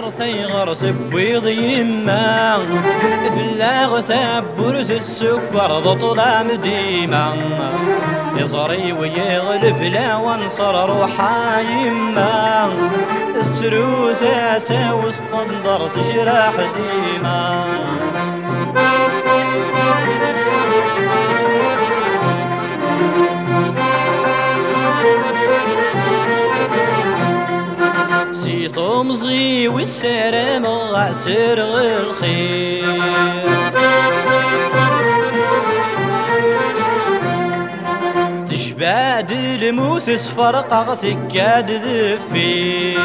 قدر سيغر سبويض يما فلاغ سبورس السكر ضو طلام ديما يصري ويغلب لا وانصر روحا يما تسروس اساوس قدر تجرح ديما طمزي والسلام غاسر الخير تجباد الموت تفرق سكاد ذفير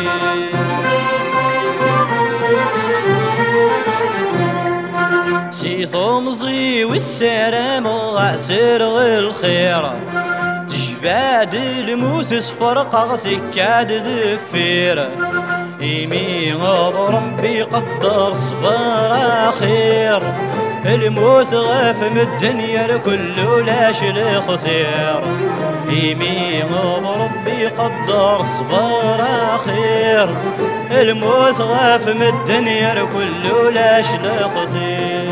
سي طمزي والسلام غاسر الخير تجباد الموت تفرق سكاد ذفير إيمي غض ربي قدر صبر أخير الموت غاف من الدنيا لكل لاش الخسير إيمي غض ربي قدر صبر أخير الموت غاف من الدنيا لكل لاش الخسير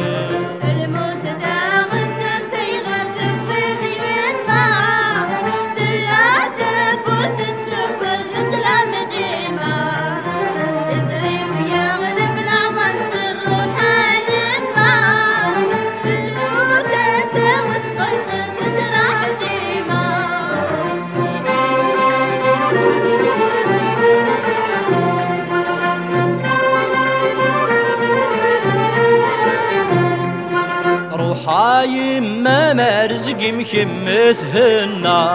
يما مرزق مخمتهن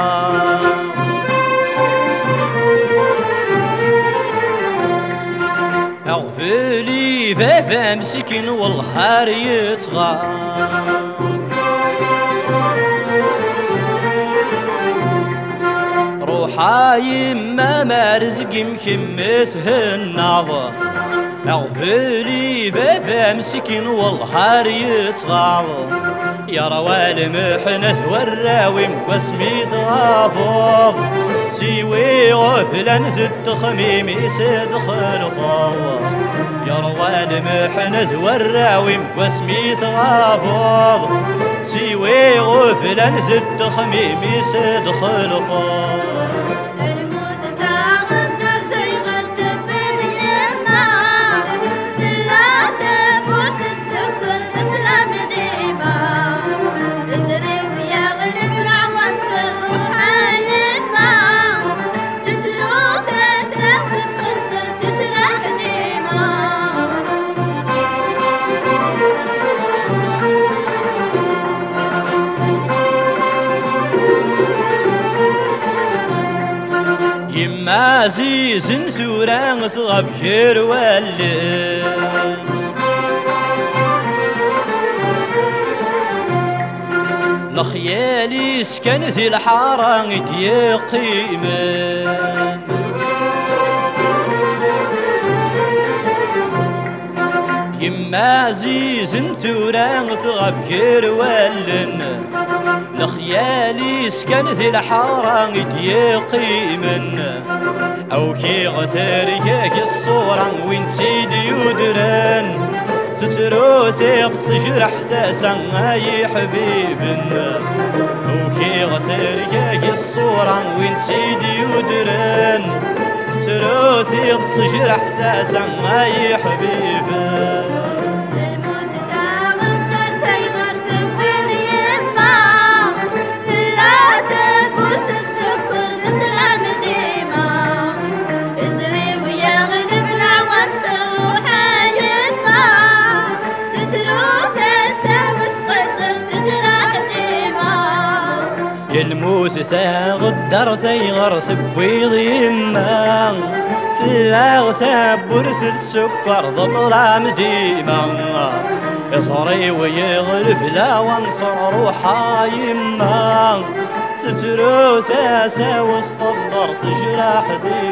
اغفلي فافا مسكين والهار يطغى روحا يما مرزق مخمتهن اغفلي فافا مسكين والهار يتغاض يا روال محنه والراوي واسمي غابوض سيوي غفلا التخميم يسدخل فاض يا روال محنه والراوي واسمي غابوض سيوي غفلا التخميم يسدخل فاض يما عزيز ثوران صغب خير والي لخيالي سكنت الحارة يقيمن يما عزيز ثوران صغب خير والن لخيالي سكنت الحارة يقيمن أو كي غثاريك الصورة وين سيدي يدرن تتروثي تجرح ثاسا أي حبيبنا أو كي غثاريك الصورة وين سيدي يدرن تتروثي تجرح ثاسا أي حبيبنا الموت ساغدر سيغر سبويض يما فلاغ سبورس السكر ضو طلام ديما يصري ويغلب لا وانصر روحا يما تتروس اساوس قدر تجرح ديما